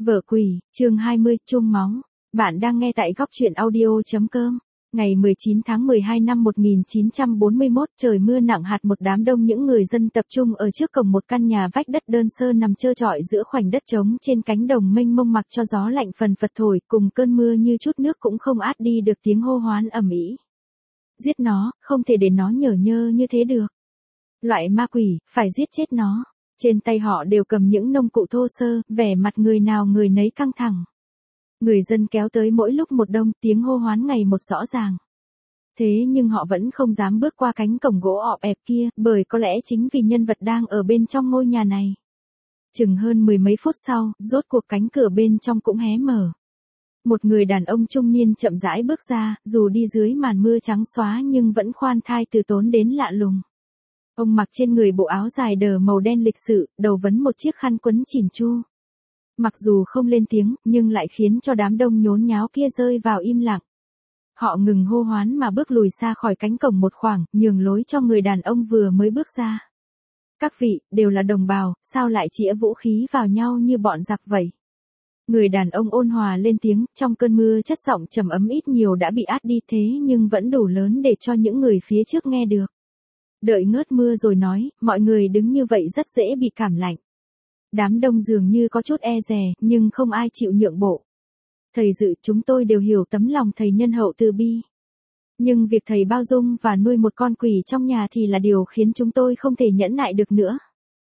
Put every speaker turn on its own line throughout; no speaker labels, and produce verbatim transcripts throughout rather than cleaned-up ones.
Vợ quỷ, chương hai mươi, chum máu. Bạn đang nghe tại góc truyện audio chấm com. Ngày mười chín tháng mười hai năm một nghìn chín trăm bốn mươi mốt, trời mưa nặng hạt, một đám đông những người dân tập trung ở trước cổng một căn nhà vách đất đơn sơ nằm trơ trọi giữa khoảnh đất trống trên cánh đồng mênh mông, mặc cho gió lạnh phần phật thổi, cùng cơn mưa như chút nước cũng không át đi được tiếng hô hoán ầm ĩ. Giết nó, không thể để nó nhở nhơ như thế được. Loại ma quỷ, phải giết chết nó. Trên tay họ đều cầm những nông cụ thô sơ, vẻ mặt người nào người nấy căng thẳng. Người dân kéo tới mỗi lúc một đông, tiếng hô hoán ngày một rõ ràng. Thế nhưng họ vẫn không dám bước qua cánh cổng gỗ ọp ẹp kia, bởi có lẽ chính vì nhân vật đang ở bên trong ngôi nhà này. Chừng hơn mười mấy phút sau, rốt cuộc cánh cửa bên trong cũng hé mở. Một người đàn ông trung niên chậm rãi bước ra, dù đi dưới màn mưa trắng xóa nhưng vẫn khoan thai từ tốn đến lạ lùng. Ông mặc trên người bộ áo dài đờ màu đen lịch sự, đầu vấn một chiếc khăn quấn chỉn chu. Mặc dù không lên tiếng, nhưng lại khiến cho đám đông nhốn nháo kia rơi vào im lặng. Họ ngừng hô hoán mà bước lùi xa khỏi cánh cổng một khoảng, nhường lối cho người đàn ông vừa mới bước ra. Các vị, đều là đồng bào, sao lại chĩa vũ khí vào nhau như bọn giặc vậy? Người đàn ông ôn hòa lên tiếng, trong cơn mưa chất giọng trầm ấm ít nhiều đã bị át đi, thế nhưng vẫn đủ lớn để cho những người phía trước nghe được. Đợi ngớt mưa rồi nói, mọi người đứng như vậy rất dễ bị cảm lạnh. Đám đông dường như có chút e dè, nhưng không ai chịu nhượng bộ. Thầy dự, chúng tôi đều hiểu tấm lòng thầy nhân hậu từ bi. Nhưng việc thầy bao dung và nuôi một con quỷ trong nhà thì là điều khiến chúng tôi không thể nhẫn nại được nữa.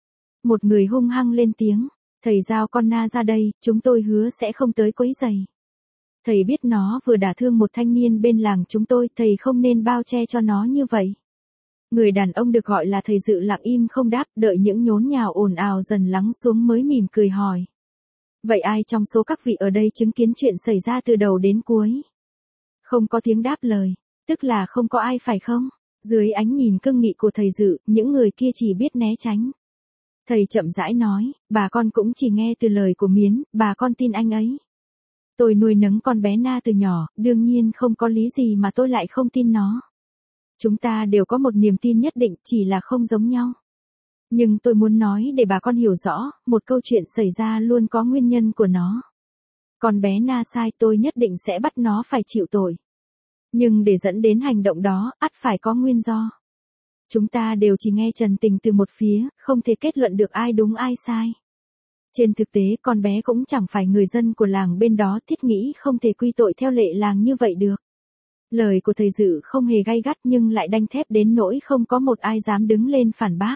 Một người hung hăng lên tiếng, thầy giao con Na ra đây, chúng tôi hứa sẽ không tới quấy rầy. Thầy biết nó vừa đả thương một thanh niên bên làng chúng tôi, thầy không nên bao che cho nó như vậy. Người đàn ông được gọi là thầy dự lặng im không đáp, đợi những nhốn nhào ồn ào dần lắng xuống mới mỉm cười hỏi. Vậy ai trong số các vị ở đây chứng kiến chuyện xảy ra từ đầu đến cuối? Không có tiếng đáp lời, tức là không có ai phải không? Dưới ánh nhìn cương nghị của thầy dự, những người kia chỉ biết né tránh. Thầy chậm rãi nói, bà con cũng chỉ nghe từ lời của Miến, bà con tin anh ấy. Tôi nuôi nấng con bé Na từ nhỏ, đương nhiên không có lý gì mà tôi lại không tin nó. Chúng ta đều có một niềm tin nhất định, chỉ là không giống nhau. Nhưng tôi muốn nói để bà con hiểu rõ, một câu chuyện xảy ra luôn có nguyên nhân của nó. Con bé Na sai, tôi nhất định sẽ bắt nó phải chịu tội. Nhưng để dẫn đến hành động đó, ắt phải có nguyên do. Chúng ta đều chỉ nghe trần tình từ một phía, không thể kết luận được ai đúng ai sai. Trên thực tế con bé cũng chẳng phải người dân của làng bên đó, thiết nghĩ không thể quy tội theo lệ làng như vậy được. Lời của thầy dự không hề gay gắt nhưng lại đanh thép đến nỗi không có một ai dám đứng lên phản bác.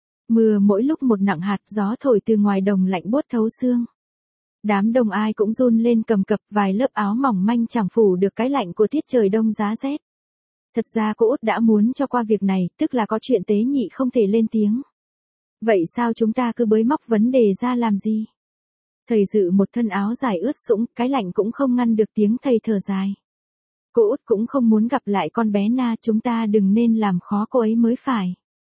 Mưa mỗi lúc một nặng hạt, gió thổi từ ngoài đồng lạnh buốt thấu xương. Đám đông ai cũng run lên cầm cập, vài lớp áo mỏng manh chẳng phủ được cái lạnh của tiết trời đông giá rét. Thật ra cô Út đã muốn cho qua việc này, tức là có chuyện tế nhị không thể lên tiếng. Vậy sao chúng ta cứ bới móc vấn đề ra làm gì? Thầy dự một thân áo dài ướt sũng, cái lạnh cũng không ngăn được tiếng thầy thở dài. Cô Út cũng không muốn gặp lại con bé Na, chúng ta đừng nên làm khó cô ấy mới phải.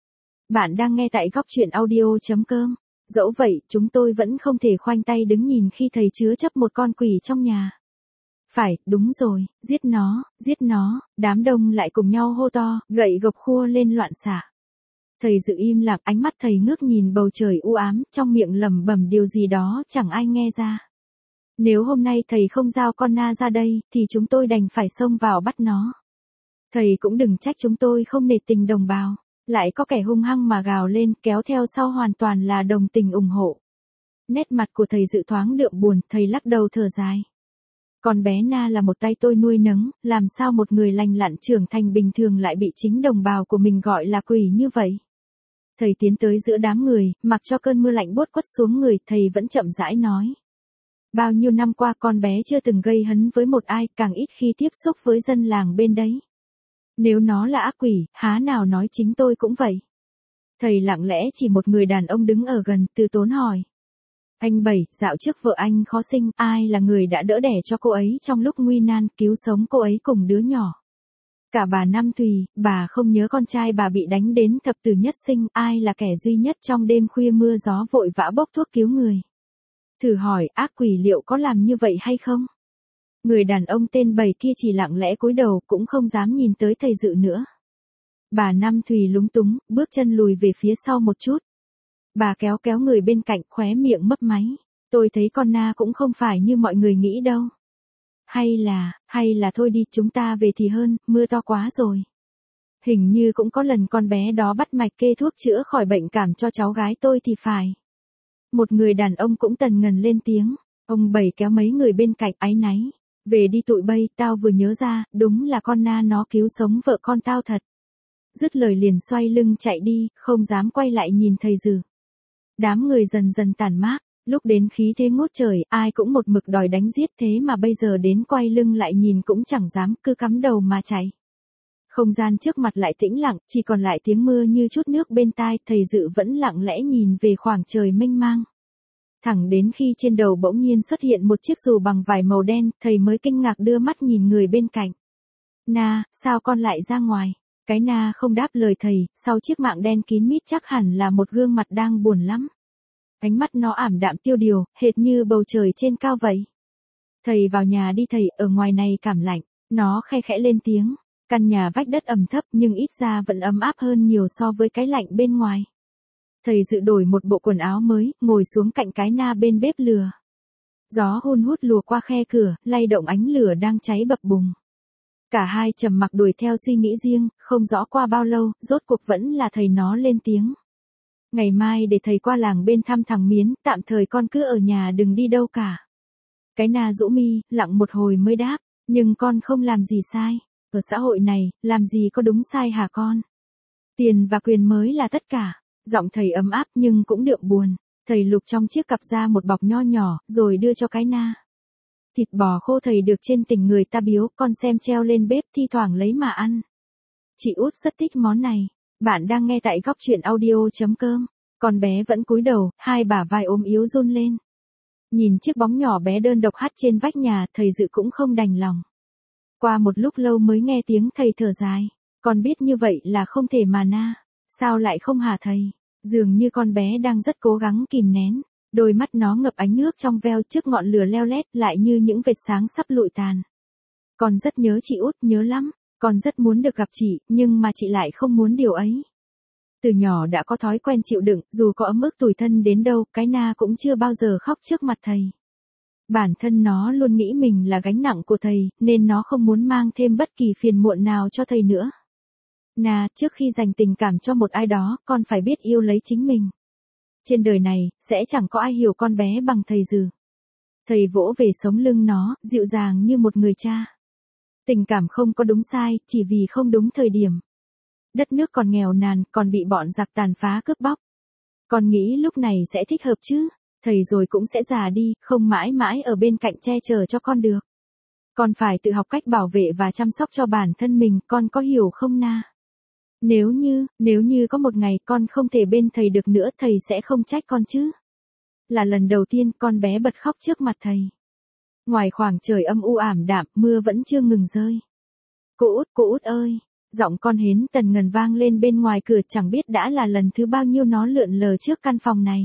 Bạn đang nghe tại góc truyện audio chấm com. Dẫu vậy, chúng tôi vẫn không thể khoanh tay đứng nhìn khi thầy chứa chấp một con quỷ trong nhà. Phải, đúng rồi, giết nó, giết nó, đám đông lại cùng nhau hô to, gậy gộc khua lên loạn xạ. Thầy dự im lặng, ánh mắt thầy ngước nhìn bầu trời u ám, trong miệng lẩm bẩm điều gì đó chẳng ai nghe ra. Nếu hôm nay thầy không giao con Na ra đây, thì chúng tôi đành phải xông vào bắt nó. Thầy cũng đừng trách chúng tôi không nể tình đồng bào. Lại có kẻ hung hăng mà gào lên, kéo theo sau hoàn toàn là đồng tình ủng hộ. Nét mặt của thầy dự thoáng đượm buồn, thầy lắc đầu thở dài. Con bé Na là một tay tôi nuôi nấng, làm sao một người lành lặn trưởng thành bình thường lại bị chính đồng bào của mình gọi là quỷ như vậy? Thầy tiến tới giữa đám người, mặc cho cơn mưa lạnh buốt quất xuống người, thầy vẫn chậm rãi nói. Bao nhiêu năm qua con bé chưa từng gây hấn với một ai, càng ít khi tiếp xúc với dân làng bên đấy. Nếu nó là ác quỷ, há nào nói chính tôi cũng vậy. Thầy lặng lẽ chỉ một người đàn ông đứng ở gần, từ tốn hỏi. Anh Bảy, dạo trước vợ anh khó sinh, ai là người đã đỡ đẻ cho cô ấy trong lúc nguy nan, cứu sống cô ấy cùng đứa nhỏ? Cả bà Năm Thùy, bà không nhớ con trai bà bị đánh đến thập tử nhất sinh, ai là kẻ duy nhất trong đêm khuya mưa gió vội vã bốc thuốc cứu người? Thử hỏi, ác quỷ liệu có làm như vậy hay không? Người đàn ông tên Bảy kia chỉ lặng lẽ cúi đầu, cũng không dám nhìn tới thầy dự nữa. Bà Năm Thùy lúng túng, bước chân lùi về phía sau một chút. Bà kéo kéo người bên cạnh, khóe miệng mấp máy. Tôi thấy con Na cũng không phải như mọi người nghĩ đâu. Hay là, hay là thôi đi chúng ta về thì hơn, mưa to quá rồi. Hình như cũng có lần con bé đó bắt mạch kê thuốc chữa khỏi bệnh cảm cho cháu gái tôi thì phải. Một người đàn ông cũng tần ngần lên tiếng, ông Bảy kéo mấy người bên cạnh áy náy. Về đi tụi bay, tao vừa nhớ ra, đúng là con Na nó cứu sống vợ con tao thật. Dứt lời liền xoay lưng chạy đi, không dám quay lại nhìn thầy Dừ. Đám người dần dần tản mát, lúc đến khí thế ngút trời, ai cũng một mực đòi đánh giết thế mà bây giờ đến quay lưng lại nhìn cũng chẳng dám, cứ cắm đầu mà chạy. Không gian trước mặt lại tĩnh lặng, chỉ còn lại tiếng mưa như chút nước bên tai, thầy Dự vẫn lặng lẽ nhìn về khoảng trời mênh mang. Thẳng đến khi trên đầu bỗng nhiên xuất hiện một chiếc dù bằng vải màu đen, thầy mới kinh ngạc đưa mắt nhìn người bên cạnh. Na, sao con lại ra ngoài? Cái Na không đáp lời thầy, sau chiếc mạng đen kín mít chắc hẳn là một gương mặt đang buồn lắm. Ánh mắt nó ảm đạm tiêu điều, hệt như bầu trời trên cao vậy. Thầy vào nhà đi thầy, ở ngoài này cảm lạnh. Nó khe khẽ lên tiếng. Căn nhà vách đất ẩm thấp nhưng ít ra vẫn ấm áp hơn nhiều so với cái lạnh bên ngoài. Thầy Dự đổi một bộ quần áo mới, ngồi xuống cạnh cái Na bên bếp lửa. Gió hun hút lùa qua khe cửa, lay động ánh lửa đang cháy bập bùng. Cả hai trầm mặc đuổi theo suy nghĩ riêng, không rõ qua bao lâu, rốt cuộc vẫn là thầy nó lên tiếng. Ngày mai để thầy qua làng bên thăm thằng Miến, tạm thời con cứ ở nhà đừng đi đâu cả. Cái Na rũ mi, lặng một hồi mới đáp, nhưng con không làm gì sai. Ở xã hội này, làm gì có đúng sai hả con? Tiền và quyền mới là tất cả. Giọng thầy ấm áp nhưng cũng đượm buồn. Thầy lục trong chiếc cặp ra một bọc nho nhỏ, rồi đưa cho cái Na. Thịt bò khô thầy được trên tỉnh người ta biếu, con xem treo lên bếp thi thoảng lấy mà ăn. Chị Út rất thích món này. Bạn đang nghe tại góc truyện audio.com. Con bé vẫn cúi đầu, hai bả vai ốm yếu run lên. Nhìn chiếc bóng nhỏ bé đơn độc hắt trên vách nhà, thầy Dự cũng không đành lòng. Qua một lúc lâu mới nghe tiếng thầy thở dài. Con biết như vậy là không thể mà Na. Sao lại không hả thầy? Dường như con bé đang rất cố gắng kìm nén. Đôi mắt nó ngập ánh nước trong veo trước ngọn lửa leo lét lại như những vệt sáng sắp lụi tàn. Con rất nhớ chị Út, nhớ lắm. Con rất muốn được gặp chị, nhưng mà chị lại không muốn điều ấy. Từ nhỏ đã có thói quen chịu đựng, dù có ấm ức tủi thân đến đâu, cái Na cũng chưa bao giờ khóc trước mặt thầy. Bản thân nó luôn nghĩ mình là gánh nặng của thầy, nên nó không muốn mang thêm bất kỳ phiền muộn nào cho thầy nữa. Na, trước khi dành tình cảm cho một ai đó, con phải biết yêu lấy chính mình. Trên đời này, sẽ chẳng có ai hiểu con bé bằng thầy Dừ. Thầy vỗ về sống lưng nó, dịu dàng như một người cha. Tình cảm không có đúng sai, chỉ vì không đúng thời điểm. Đất nước còn nghèo nàn, còn bị bọn giặc tàn phá cướp bóc. Con nghĩ lúc này sẽ thích hợp chứ, thầy rồi cũng sẽ già đi, không mãi mãi ở bên cạnh che chở cho con được. Con phải tự học cách bảo vệ và chăm sóc cho bản thân mình, con có hiểu không Na? Nếu như, nếu như có một ngày con không thể bên thầy được nữa, thầy sẽ không trách con chứ. Là lần đầu tiên con bé bật khóc trước mặt thầy. Ngoài khoảng trời âm u ảm đạm, mưa vẫn chưa ngừng rơi. Cô Út, cô Út ơi! Giọng con hến tần ngần vang lên bên ngoài cửa, chẳng biết đã là lần thứ bao nhiêu nó lượn lờ trước căn phòng này.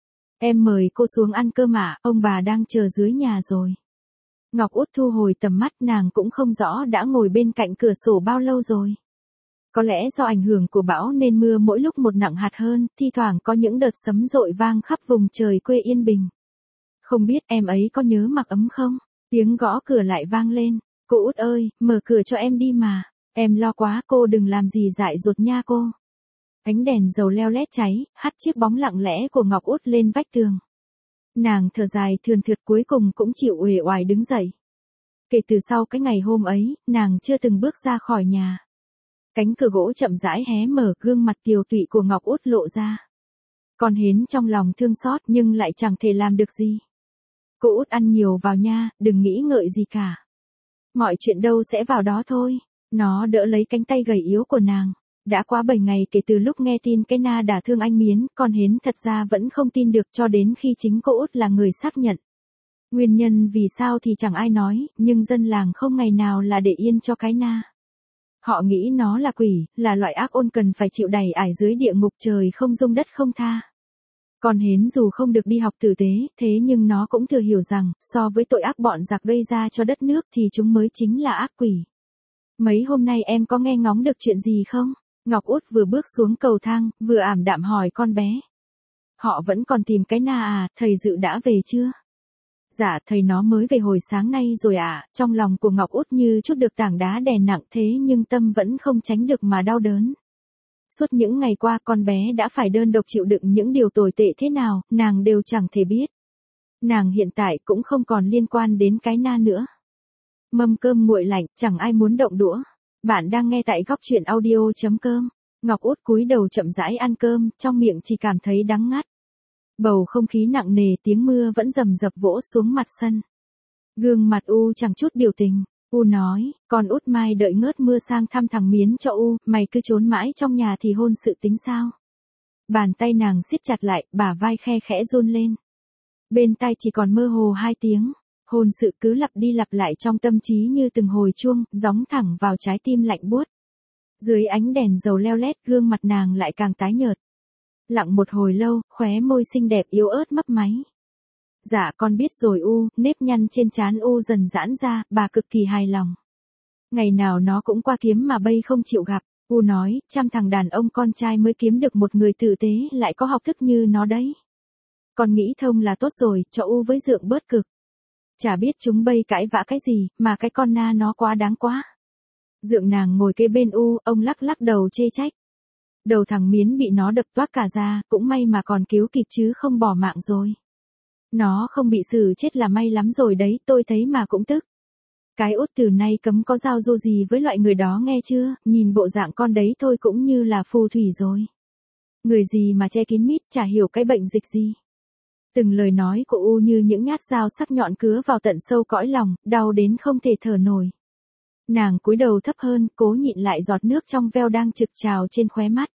Em mời cô xuống ăn cơm ạ, ông bà đang chờ dưới nhà rồi. Ngọc Út thu hồi tầm mắt, nàng cũng không rõ đã ngồi bên cạnh cửa sổ bao lâu rồi. Có lẽ do ảnh hưởng của bão nên mưa mỗi lúc một nặng hạt hơn, thi thoảng có những đợt sấm dội vang khắp vùng trời quê yên bình. Không biết em ấy có nhớ mặc ấm không? Tiếng gõ cửa lại vang lên. Cô Út ơi, mở cửa cho em đi mà. Em lo quá, cô đừng làm gì dại dột nha cô. Ánh đèn dầu leo lét cháy, hắt chiếc bóng lặng lẽ của Ngọc Út lên vách tường. Nàng thở dài thườn thượt cuối cùng cũng chịu uể oải đứng dậy. Kể từ sau cái ngày hôm ấy, nàng chưa từng bước ra khỏi nhà. Cánh cửa gỗ chậm rãi hé mở, gương mặt tiều tụy của Ngọc Út lộ ra. Con hến trong lòng thương xót nhưng lại chẳng thể làm được gì. Cô Út ăn nhiều vào nha, đừng nghĩ ngợi gì cả. Mọi chuyện đâu sẽ vào đó thôi. Nó đỡ lấy cánh tay gầy yếu của nàng. Đã quá bảy ngày kể từ lúc nghe tin cái Na đả thương anh Miến, con hến thật ra vẫn không tin được cho đến khi chính cô Út là người xác nhận. Nguyên nhân vì sao thì chẳng ai nói, nhưng dân làng không ngày nào là để yên cho cái Na. Họ nghĩ nó là quỷ, là loại ác ôn cần phải chịu đày ải dưới địa ngục trời không dung đất không tha. Con hến dù không được đi học tử tế, thế nhưng nó cũng thừa hiểu rằng, so với tội ác bọn giặc gây ra cho đất nước thì chúng mới chính là ác quỷ. Mấy hôm nay em có nghe ngóng được chuyện gì không? Ngọc Út vừa bước xuống cầu thang, vừa ảm đạm hỏi con bé. Họ vẫn còn tìm cái Na à, thầy Dự đã về chưa? Dạ, thầy nó mới về hồi sáng nay rồi ạ. À. Trong lòng của Ngọc Út như chút được tảng đá đè nặng thế nhưng tâm vẫn không tránh được mà đau đớn. Suốt những ngày qua con bé đã phải đơn độc chịu đựng những điều tồi tệ thế nào, nàng đều chẳng thể biết. Nàng hiện tại cũng không còn liên quan đến cái Na nữa. Mâm cơm nguội lạnh, chẳng ai muốn động đũa. Bạn đang nghe tại góc truyện audio chấm com. Ngọc Út cúi đầu chậm rãi ăn cơm, trong miệng chỉ cảm thấy đắng ngắt. Bầu không khí nặng nề, tiếng mưa vẫn rầm rập vỗ xuống mặt sân. Gương mặt U chẳng chút biểu tình. U nói, con Út mai đợi ngớt mưa sang thăm thằng Miến cho U, mày cứ trốn mãi trong nhà thì hôn sự tính sao? Bàn tay nàng siết chặt lại, bả vai khe khẽ run lên. Bên tai chỉ còn mơ hồ hai tiếng, hôn sự cứ lặp đi lặp lại trong tâm trí như từng hồi chuông, gióng thẳng vào trái tim lạnh buốt. Dưới ánh đèn dầu leo lét, gương mặt nàng lại càng tái nhợt. Lặng một hồi lâu, khóe môi xinh đẹp yếu ớt mấp máy. Dạ con biết rồi U, nếp nhăn trên trán U dần giãn ra, bà cực kỳ hài lòng. Ngày nào nó cũng qua kiếm mà bây không chịu gặp, U nói, trăm thằng đàn ông con trai mới kiếm được một người tử tế lại có học thức như nó đấy. Con nghĩ thông là tốt rồi, cho U với Dượng bớt cực. Chả biết chúng bây cãi vã cái gì, mà cái con Na nó quá đáng quá. Dượng nàng ngồi kế bên U, ông lắc lắc đầu chê trách. Đầu thằng Miến bị nó đập toác cả ra, cũng may mà còn cứu kịp chứ không bỏ mạng rồi. Nó không bị xử chết là may lắm rồi đấy, tôi thấy mà cũng tức. Cái Út từ nay cấm có giao du gì với loại người đó nghe chưa, nhìn bộ dạng con đấy thôi cũng như là phù thủy rồi. Người gì mà che kín mít, chả hiểu cái bệnh dịch gì. Từng lời nói của U như những nhát dao sắc nhọn cứa vào tận sâu cõi lòng, đau đến không thể thở nổi. Nàng cúi đầu thấp hơn, cố nhịn lại giọt nước trong veo đang trực trào trên khóe mắt.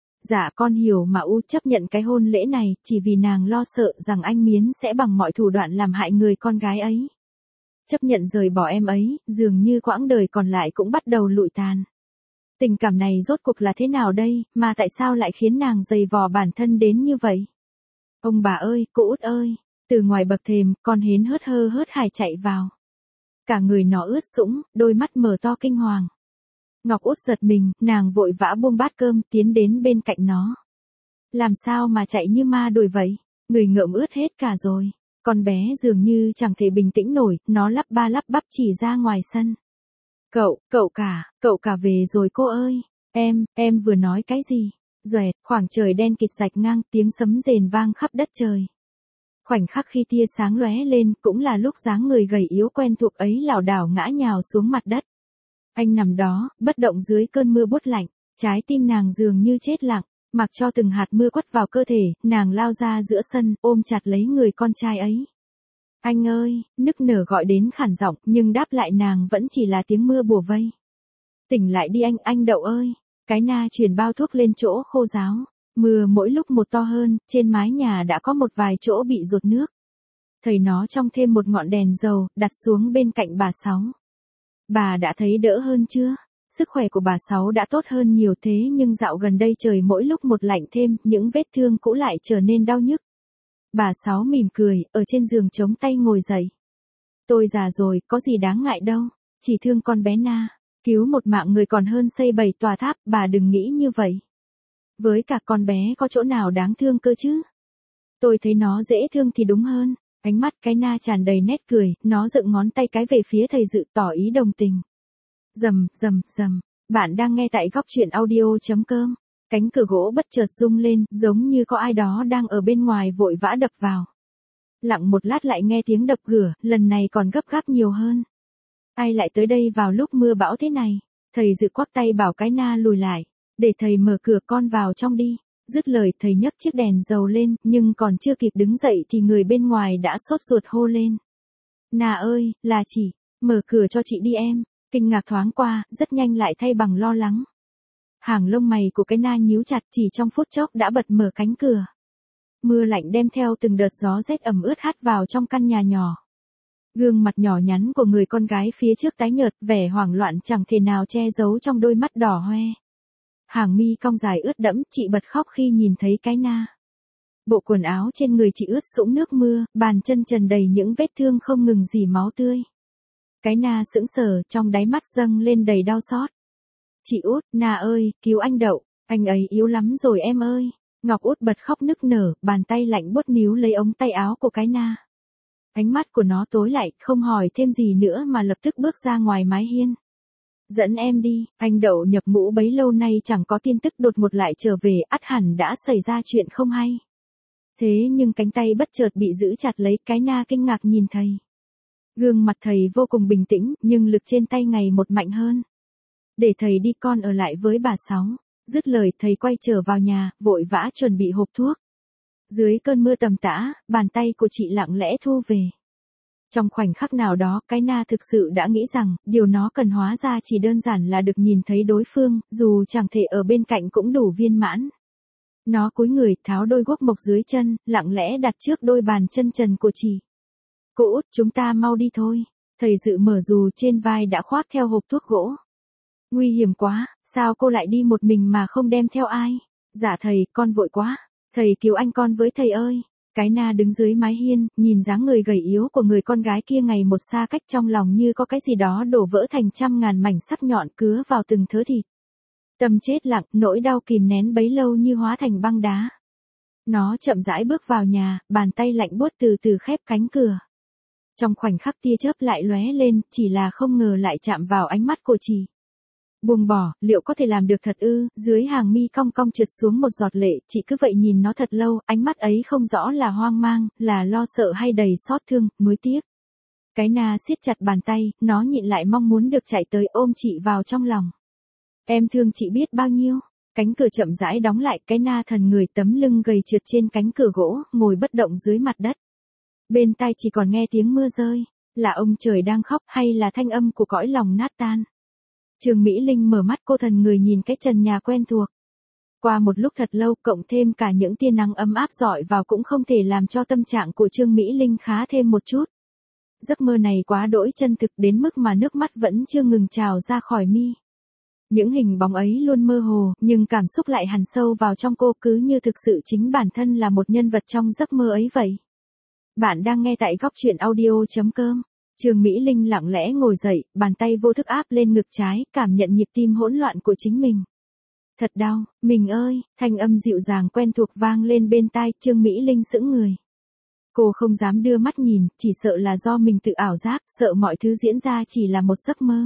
Dạ con hiểu mà U chấp nhận cái hôn lễ này, chỉ vì nàng lo sợ rằng anh Miến sẽ bằng mọi thủ đoạn làm hại người con gái ấy. Chấp nhận rời bỏ em ấy, dường như quãng đời còn lại cũng bắt đầu lụi tàn. Tình cảm này rốt cuộc là thế nào đây, mà tại sao lại khiến nàng dày vò bản thân đến như vậy? Ông bà ơi, cô Út ơi, từ ngoài bậc thềm, con hến hớt hơ hớt hải chạy vào. Cả người nó ướt sũng, đôi mắt mở to kinh hoàng. Ngọc Út giật mình, nàng vội vã buông bát cơm, tiến đến bên cạnh nó. Làm sao mà chạy như ma đuổi vậy? Người ngợm ướt hết cả rồi. Con bé dường như chẳng thể bình tĩnh nổi, nó lắp ba lắp bắp chỉ ra ngoài sân. Cậu, cậu cả, cậu cả về rồi cô ơi. Em, em vừa nói cái gì? Doẹt, khoảng trời đen kịt rạch ngang, tiếng sấm rền vang khắp đất trời. Khoảnh khắc khi tia sáng lóe lên, cũng là lúc dáng người gầy yếu quen thuộc ấy lảo đảo ngã nhào xuống mặt đất. Anh nằm đó, bất động dưới cơn mưa buốt lạnh, trái tim nàng dường như chết lặng, mặc cho từng hạt mưa quất vào cơ thể, nàng lao ra giữa sân, ôm chặt lấy người con trai ấy. Anh ơi, nức nở gọi đến khản giọng, nhưng đáp lại nàng vẫn chỉ là tiếng mưa bủa vây. Tỉnh lại đi anh, anh Đậu ơi. Cái Na truyền bao thuốc lên chỗ khô ráo. Mưa mỗi lúc một to hơn, trên mái nhà đã có một vài chỗ bị dột nước. Thầy nó trong thêm một ngọn đèn dầu, đặt xuống bên cạnh bà Sáu. Bà đã thấy đỡ hơn chưa? Sức khỏe của bà Sáu đã tốt hơn nhiều thế nhưng dạo gần đây trời mỗi lúc một lạnh thêm, những vết thương cũ lại trở nên đau nhức. Bà Sáu mỉm cười, ở trên giường chống tay ngồi dậy. Tôi già rồi, có gì đáng ngại đâu, chỉ thương con bé Na. Cứu một mạng người còn hơn xây bảy tòa tháp, bà đừng nghĩ như vậy. Với cả con bé có chỗ nào đáng thương cơ chứ? Tôi thấy nó dễ thương thì đúng hơn. Ánh mắt cái Na tràn đầy nét cười, nó dựng ngón tay cái về phía thầy Dự tỏ ý đồng tình. Rầm, rầm, rầm, bạn đang nghe tại góc truyện audio chấm com. Cánh cửa gỗ bất chợt rung lên, giống như có ai đó đang ở bên ngoài vội vã đập vào. Lặng một lát lại nghe tiếng đập cửa, lần này còn gấp gáp nhiều hơn. Ai lại tới đây vào lúc mưa bão thế này? Thầy Dự quắc tay bảo cái Na lùi lại. Để thầy mở cửa, con vào trong đi. Dứt lời thầy nhấc chiếc đèn dầu lên, nhưng còn chưa kịp đứng dậy thì người bên ngoài đã sốt ruột hô lên. Na ơi, là chị, mở cửa cho chị đi em. Kinh ngạc thoáng qua, rất nhanh lại thay bằng lo lắng. Hàng lông mày của cái Na nhíu chặt, chỉ trong phút chốc đã bật mở cánh cửa. Mưa lạnh đem theo từng đợt gió rét ẩm ướt hắt vào trong căn nhà nhỏ. Gương mặt nhỏ nhắn của người con gái phía trước tái nhợt, vẻ hoảng loạn chẳng thể nào che giấu trong đôi mắt đỏ hoe. Hàng mi cong dài ướt đẫm, chị bật khóc khi nhìn thấy cái Na. Bộ quần áo trên người chị ướt sũng nước mưa, bàn chân trần đầy những vết thương không ngừng rỉ máu tươi. Cái Na sững sờ, trong đáy mắt dâng lên đầy đau xót. Chị Út, Na ơi, cứu anh Đậu, anh ấy yếu lắm rồi em ơi. Ngọc Út bật khóc nức nở, bàn tay lạnh buốt níu lấy ống tay áo của cái na. Ánh mắt của nó tối lại, không hỏi thêm gì nữa mà lập tức bước ra ngoài mái hiên. Dẫn em đi, anh Đậu nhập ngũ bấy lâu nay chẳng có tin tức đột ngột lại trở về, ắt hẳn đã xảy ra chuyện không hay. Thế nhưng cánh tay bất chợt bị giữ chặt lấy, cái na kinh ngạc nhìn thầy. Gương mặt thầy vô cùng bình tĩnh, nhưng lực trên tay ngày một mạnh hơn. Để thầy đi, con ở lại với bà Sáu. Dứt lời thầy quay trở vào nhà, vội vã chuẩn bị hộp thuốc. Dưới cơn mưa tầm tã, bàn tay của chị lặng lẽ thu về. Trong khoảnh khắc nào đó, cái na thực sự đã nghĩ rằng, điều nó cần hóa ra chỉ đơn giản là được nhìn thấy đối phương, dù chẳng thể ở bên cạnh cũng đủ viên mãn. Nó cúi người, tháo đôi guốc mộc dưới chân, lặng lẽ đặt trước đôi bàn chân trần của chị. Cô Út, chúng ta mau đi thôi. Thầy Dự mở dù trên vai đã khoác theo hộp thuốc gỗ. Nguy hiểm quá, sao cô lại đi một mình mà không đem theo ai? Dạ thầy, con vội quá. Thầy cứu anh con với thầy ơi. Cái na đứng dưới mái hiên, nhìn dáng người gầy yếu của người con gái kia ngày một xa cách, trong lòng như có cái gì đó đổ vỡ thành trăm ngàn mảnh sắc nhọn cứa vào từng thớ thịt. Tâm chết lặng, nỗi đau kìm nén bấy lâu như hóa thành băng đá. Nó chậm rãi bước vào nhà, bàn tay lạnh buốt từ từ khép cánh cửa. Trong khoảnh khắc tia chớp lại lóe lên, chỉ là không ngờ lại chạm vào ánh mắt của chị. Buông bỏ, liệu có thể làm được thật ư? Dưới hàng mi cong cong trượt xuống một giọt lệ, chị cứ vậy nhìn nó thật lâu, ánh mắt ấy không rõ là hoang mang, là lo sợ hay đầy xót thương, nuối tiếc. Cái na siết chặt bàn tay, nó nhịn lại mong muốn được chạy tới ôm chị vào trong lòng. Em thương chị biết bao nhiêu. Cánh cửa chậm rãi đóng lại, cái na thần người tấm lưng gầy trượt trên cánh cửa gỗ, ngồi bất động dưới mặt đất. Bên tai chỉ còn nghe tiếng mưa rơi, là ông trời đang khóc hay là thanh âm của cõi lòng nát tan. Trương Mỹ Linh mở mắt, cô thần người nhìn cái trần nhà quen thuộc. Qua một lúc thật lâu, cộng thêm cả những tia nắng ấm áp rọi vào cũng không thể làm cho tâm trạng của Trương Mỹ Linh khá thêm một chút. Giấc mơ này quá đỗi chân thực đến mức mà nước mắt vẫn chưa ngừng trào ra khỏi mi. Những hình bóng ấy luôn mơ hồ, nhưng cảm xúc lại hằn sâu vào trong cô, cứ như thực sự chính bản thân là một nhân vật trong giấc mơ ấy vậy. Bạn đang nghe tại góc truyện audio chấm com. Trương Mỹ Linh lặng lẽ ngồi dậy, bàn tay vô thức áp lên ngực trái, cảm nhận nhịp tim hỗn loạn của chính mình. Thật đau, mình ơi, thanh âm dịu dàng quen thuộc vang lên bên tai, Trương Mỹ Linh sững người. Cô không dám đưa mắt nhìn, chỉ sợ là do mình tự ảo giác, sợ mọi thứ diễn ra chỉ là một giấc mơ.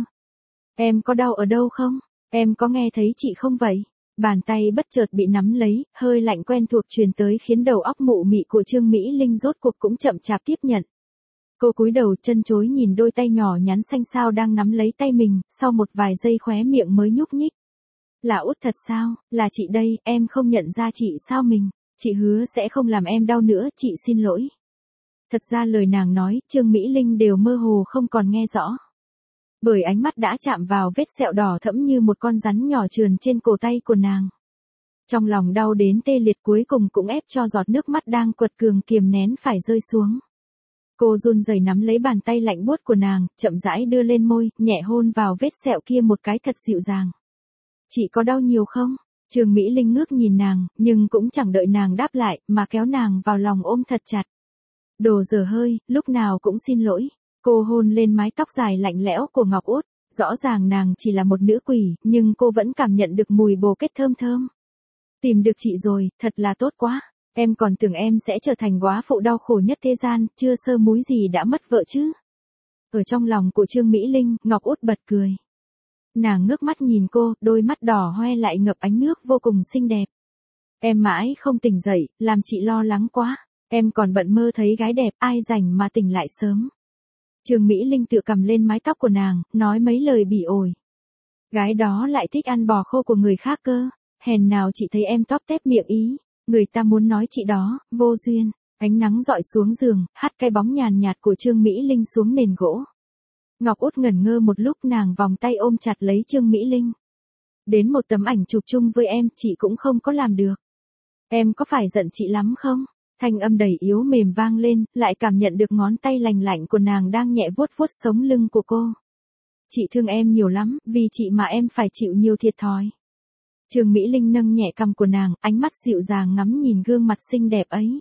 Em có đau ở đâu không? Em có nghe thấy chị không vậy? Bàn tay bất chợt bị nắm lấy, hơi lạnh quen thuộc truyền tới khiến đầu óc mụ mị của Trương Mỹ Linh rốt cuộc cũng chậm chạp tiếp nhận. Cô cúi đầu chân chối nhìn đôi tay nhỏ nhắn xanh xao đang nắm lấy tay mình, sau một vài giây khóe miệng mới nhúc nhích. Là Út thật sao? Là chị đây, em không nhận ra chị sao mình? Chị hứa sẽ không làm em đau nữa, chị xin lỗi. Thật ra lời nàng nói, Trương Mỹ Linh đều mơ hồ không còn nghe rõ. Bởi ánh mắt đã chạm vào vết sẹo đỏ thẫm như một con rắn nhỏ trườn trên cổ tay của nàng. Trong lòng đau đến tê liệt, cuối cùng cũng ép cho giọt nước mắt đang quật cường kiềm nén phải rơi xuống. Cô run rẩy nắm lấy bàn tay lạnh buốt của nàng, chậm rãi đưa lên môi, nhẹ hôn vào vết sẹo kia một cái thật dịu dàng. Chị có đau nhiều không? Trương Mỹ Linh ngước nhìn nàng, nhưng cũng chẳng đợi nàng đáp lại, mà kéo nàng vào lòng ôm thật chặt. Đồ dở hơi, lúc nào cũng xin lỗi. Cô hôn lên mái tóc dài lạnh lẽo của Ngọc Út, rõ ràng nàng chỉ là một nữ quỷ, nhưng cô vẫn cảm nhận được mùi bồ kết thơm thơm. Tìm được chị rồi, thật là tốt quá. Em còn tưởng em sẽ trở thành góa phụ đau khổ nhất thế gian, chưa sơ múi gì đã mất vợ chứ. Ở trong lòng của Trương Mỹ Linh, Ngọc Út bật cười. Nàng ngước mắt nhìn cô, đôi mắt đỏ hoe lại ngập ánh nước vô cùng xinh đẹp. Em mãi không tỉnh dậy, làm chị lo lắng quá. Em còn bận mơ thấy gái đẹp, ai rảnh mà tỉnh lại sớm. Trương Mỹ Linh tự cầm lên mái tóc của nàng, nói mấy lời bỉ ổi. Gái đó lại thích ăn bò khô của người khác cơ. Hèn nào chị thấy em tóp tép miệng ý. Người ta muốn nói chị đó, vô duyên. Ánh nắng dọi xuống giường, hắt cái bóng nhàn nhạt của Trương Mỹ Linh xuống nền gỗ. Ngọc Út ngẩn ngơ một lúc, nàng vòng tay ôm chặt lấy Trương Mỹ Linh. Đến một tấm ảnh chụp chung với em, chị cũng không có làm được. Em có phải giận chị lắm không? Thanh âm đầy yếu mềm vang lên, lại cảm nhận được ngón tay lành lạnh của nàng đang nhẹ vuốt vuốt sống lưng của cô. Chị thương em nhiều lắm, vì chị mà em phải chịu nhiều thiệt thòi. Trương Mỹ Linh nâng nhẹ cằm của nàng, ánh mắt dịu dàng ngắm nhìn gương mặt xinh đẹp ấy.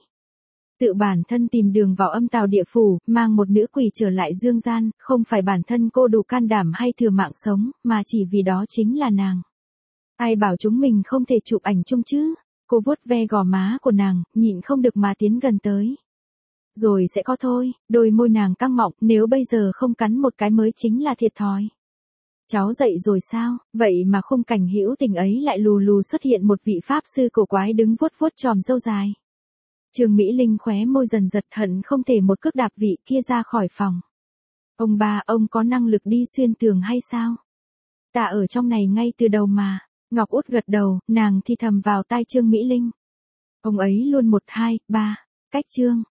Tự bản thân tìm đường vào âm tào địa phủ, mang một nữ quỷ trở lại dương gian, không phải bản thân cô đủ can đảm hay thừa mạng sống, mà chỉ vì đó chính là nàng. Ai bảo chúng mình không thể chụp ảnh chung chứ? Cô vuốt ve gò má của nàng, nhịn không được mà tiến gần tới. Rồi sẽ có thôi, đôi môi nàng căng mọng, nếu bây giờ không cắn một cái mới chính là thiệt thòi. Cháu dậy rồi sao, vậy mà khung cảnh hữu tình ấy lại lù lù xuất hiện một vị pháp sư cổ quái đứng vuốt vuốt chòm râu dài. Trương Mỹ Linh khóe môi dần giật hận không thể một cước đạp vị kia ra khỏi phòng. Ông ba, ông có năng lực đi xuyên tường hay sao? Ta ở trong này ngay từ đầu mà. Ngọc Út gật đầu, nàng thì thầm vào tai Trương Mỹ Linh. Ông ấy luôn một hai, ba, cách Trương.